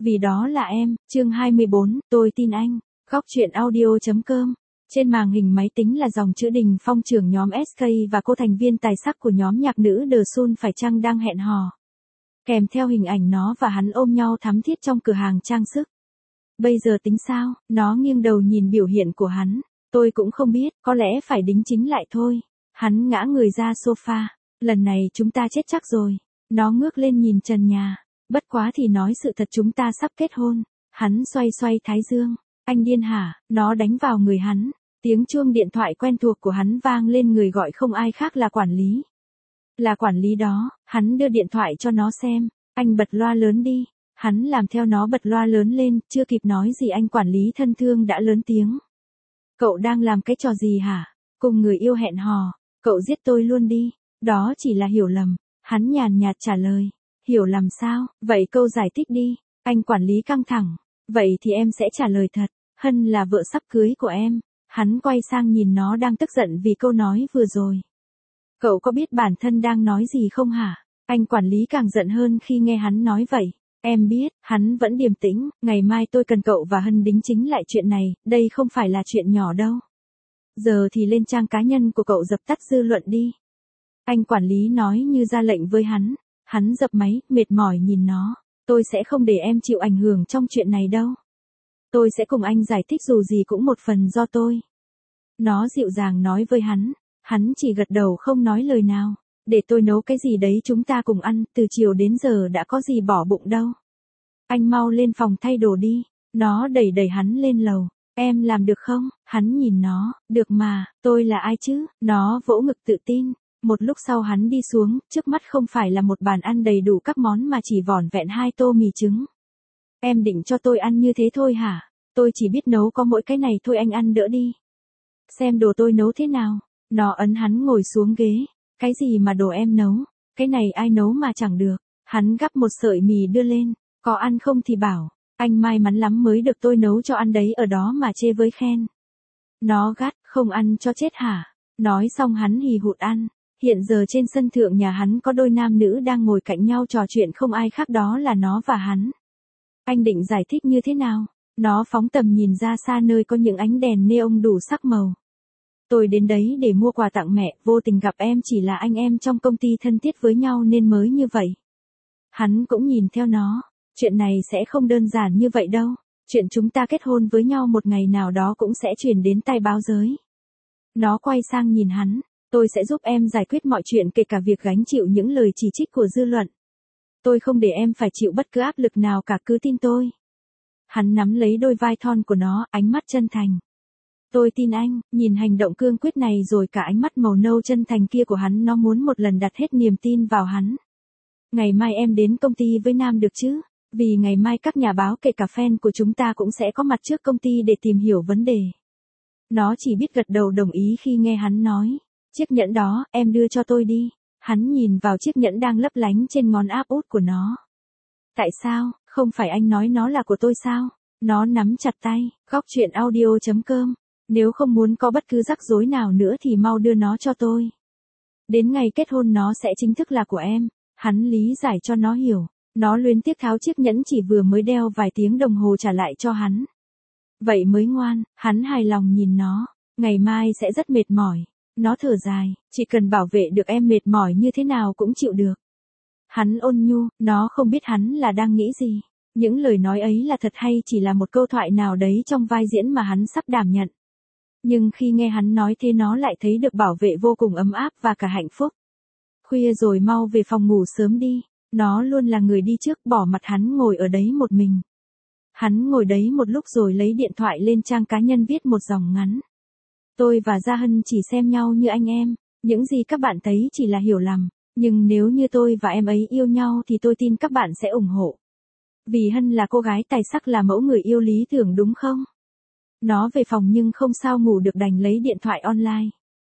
Vì đó là em, chương 24, tôi tin anh. Góc truyện audio.com. Trên màn hình máy tính là dòng chữ Đình Phong trưởng nhóm SK và cô thành viên tài sắc của nhóm nhạc nữ The Sun phải chăng đang hẹn hò. Kèm theo hình ảnh nó và hắn ôm nhau thắm thiết trong cửa hàng trang sức. Bây giờ tính sao? Nó nghiêng đầu nhìn biểu hiện của hắn. Tôi cũng không biết, có lẽ phải đính chính lại thôi. Hắn ngã người ra sofa. Lần này chúng ta chết chắc rồi. Nó ngước lên nhìn trần nhà. Bất quá thì nói sự thật, chúng ta sắp kết hôn. Hắn xoay xoay thái dương. Anh điên hả? Nó đánh vào người hắn. Tiếng chuông điện thoại quen thuộc của hắn vang lên, người gọi không ai khác là quản lý. Là quản lý đó. Hắn đưa điện thoại cho nó xem. Anh bật loa lớn đi. Hắn làm theo nó bật loa lớn lên, chưa kịp nói gì anh quản lý thân thương đã lớn tiếng. Cậu đang làm cái trò gì hả? Cùng người yêu hẹn hò. Cậu giết tôi luôn đi. Đó chỉ là hiểu lầm. Hắn nhàn nhạt trả lời. Hiểu lầm sao? Vậy câu giải thích đi. Anh quản lý căng thẳng. Vậy thì em sẽ trả lời thật. Hân là vợ sắp cưới của em. Hắn quay sang nhìn nó đang tức giận vì câu nói vừa rồi. Cậu có biết bản thân đang nói gì không hả? Anh quản lý càng giận hơn khi nghe hắn nói vậy. Em biết, hắn vẫn điềm tĩnh, ngày mai tôi cần cậu và Hân đính chính lại chuyện này, đây không phải là chuyện nhỏ đâu. Giờ thì lên trang cá nhân của cậu dập tắt dư luận đi. Anh quản lý nói như ra lệnh với hắn. Hắn dập máy, mệt mỏi nhìn nó. Tôi sẽ không để em chịu ảnh hưởng trong chuyện này đâu. Tôi sẽ cùng anh giải thích, dù gì cũng một phần do tôi. Nó dịu dàng nói với hắn. Hắn chỉ gật đầu không nói lời nào. Để tôi nấu cái gì đấy chúng ta cùng ăn, từ chiều đến giờ đã có gì bỏ bụng đâu. Anh mau lên phòng thay đồ đi. Nó đẩy đẩy hắn lên lầu. Em làm được không? Hắn nhìn nó. Được mà, tôi là ai chứ? Nó vỗ ngực tự tin. Một lúc sau hắn đi xuống, trước mắt không phải là một bàn ăn đầy đủ các món mà chỉ vỏn vẹn 2 tô mì trứng. Em định cho tôi ăn như thế thôi hả? Tôi chỉ biết nấu có mỗi cái này thôi, anh ăn đỡ đi. Xem đồ tôi nấu thế nào. Nó ấn hắn ngồi xuống ghế. Cái gì mà đồ em nấu? Cái này ai nấu mà chẳng được. Hắn gắp một sợi mì đưa lên. Có ăn không thì bảo. Anh may mắn lắm mới được tôi nấu cho ăn đấy, ở đó mà chê với khen. Nó gắt, không ăn cho chết hả? Nói xong hắn hì hụt ăn. Hiện giờ trên sân thượng nhà hắn có đôi nam nữ đang ngồi cạnh nhau trò chuyện, không ai khác đó là nó và hắn. Anh định giải thích như thế nào? Nó phóng tầm nhìn ra xa nơi có những ánh đèn neon đủ sắc màu. Tôi đến đấy để mua quà tặng mẹ, vô tình gặp em, chỉ là anh em trong công ty thân thiết với nhau nên mới như vậy. Hắn cũng nhìn theo nó. Chuyện này sẽ không đơn giản như vậy đâu. Chuyện chúng ta kết hôn với nhau một ngày nào đó cũng sẽ truyền đến tai báo giới. Nó quay sang nhìn hắn. Tôi sẽ giúp em giải quyết mọi chuyện, kể cả việc gánh chịu những lời chỉ trích của dư luận. Tôi không để em phải chịu bất cứ áp lực nào cả, cứ tin tôi. Hắn nắm lấy đôi vai thon của nó, ánh mắt chân thành. Tôi tin anh. Nhìn hành động cương quyết này rồi cả ánh mắt màu nâu chân thành kia của hắn, nó muốn một lần đặt hết niềm tin vào hắn. Ngày mai em đến công ty với Nam được chứ? Vì ngày mai các nhà báo kể cả fan của chúng ta cũng sẽ có mặt trước công ty để tìm hiểu vấn đề. Nó chỉ biết gật đầu đồng ý khi nghe hắn nói. Chiếc nhẫn đó, em đưa cho tôi đi. Hắn nhìn vào chiếc nhẫn đang lấp lánh trên ngón áp út của nó. Tại sao? Không phải anh nói nó là của tôi sao? Nó nắm chặt tay. Góc truyện audio.com. Nếu không muốn có bất cứ rắc rối nào nữa thì mau đưa nó cho tôi. Đến ngày kết hôn nó sẽ chính thức là của em. Hắn lý giải cho nó hiểu. Nó luyến tiếc tháo chiếc nhẫn chỉ vừa mới đeo vài tiếng đồng hồ trả lại cho hắn. Vậy mới ngoan. Hắn hài lòng nhìn nó. Ngày mai sẽ rất mệt mỏi. Nó thở dài. Chỉ cần bảo vệ được em, mệt mỏi như thế nào cũng chịu được. Hắn ôn nhu. Nó không biết hắn là đang nghĩ gì. Những lời nói ấy là thật hay chỉ là một câu thoại nào đấy trong vai diễn mà hắn sắp đảm nhận. Nhưng khi nghe hắn nói thế, nó lại thấy được bảo vệ vô cùng ấm áp và cả hạnh phúc. Khuya rồi, mau về phòng ngủ sớm đi. Nó luôn là người đi trước, bỏ mặt hắn ngồi ở đấy một mình. Hắn ngồi đấy một lúc rồi lấy điện thoại lên trang cá nhân viết một dòng ngắn. Tôi và Gia Hân chỉ xem nhau như anh em. Những gì các bạn thấy chỉ là hiểu lầm. Nhưng nếu như tôi và em ấy yêu nhau thì tôi tin các bạn sẽ ủng hộ. Vì Hân là cô gái tài sắc, là mẫu người yêu lý tưởng đúng không? Nó về phòng nhưng không sao ngủ được, đành lấy điện thoại online.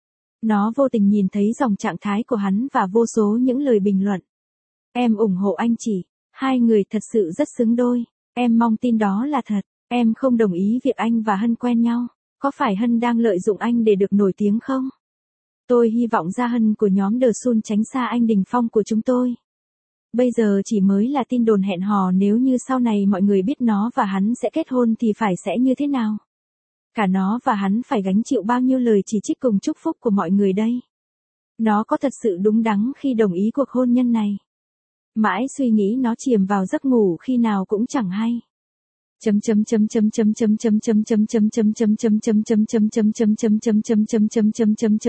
Nó vô tình nhìn thấy dòng trạng thái của hắn và vô số những lời bình luận. Em ủng hộ anh chị. Hai người thật sự rất xứng đôi. Em mong tin đó là thật. Em không đồng ý việc anh và Hân quen nhau. Có phải Hân đang lợi dụng anh để được nổi tiếng không? Tôi hy vọng Gia Hân của nhóm The Sun tránh xa anh Đình Phong của chúng tôi. Bây giờ chỉ mới là tin đồn hẹn hò, nếu như sau này mọi người biết nó và hắn sẽ kết hôn thì phải sẽ như thế nào? Cả nó và hắn phải gánh chịu bao nhiêu lời chỉ trích cùng chúc phúc của mọi người đây? Nó có thật sự đúng đắn khi đồng ý cuộc hôn nhân này? Mãi suy nghĩ nó chìm vào giấc ngủ khi nào cũng chẳng hay.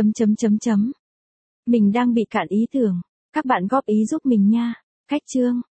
Mình đang bị cạn ý tưởng, các bạn góp ý giúp mình nha. Cách chương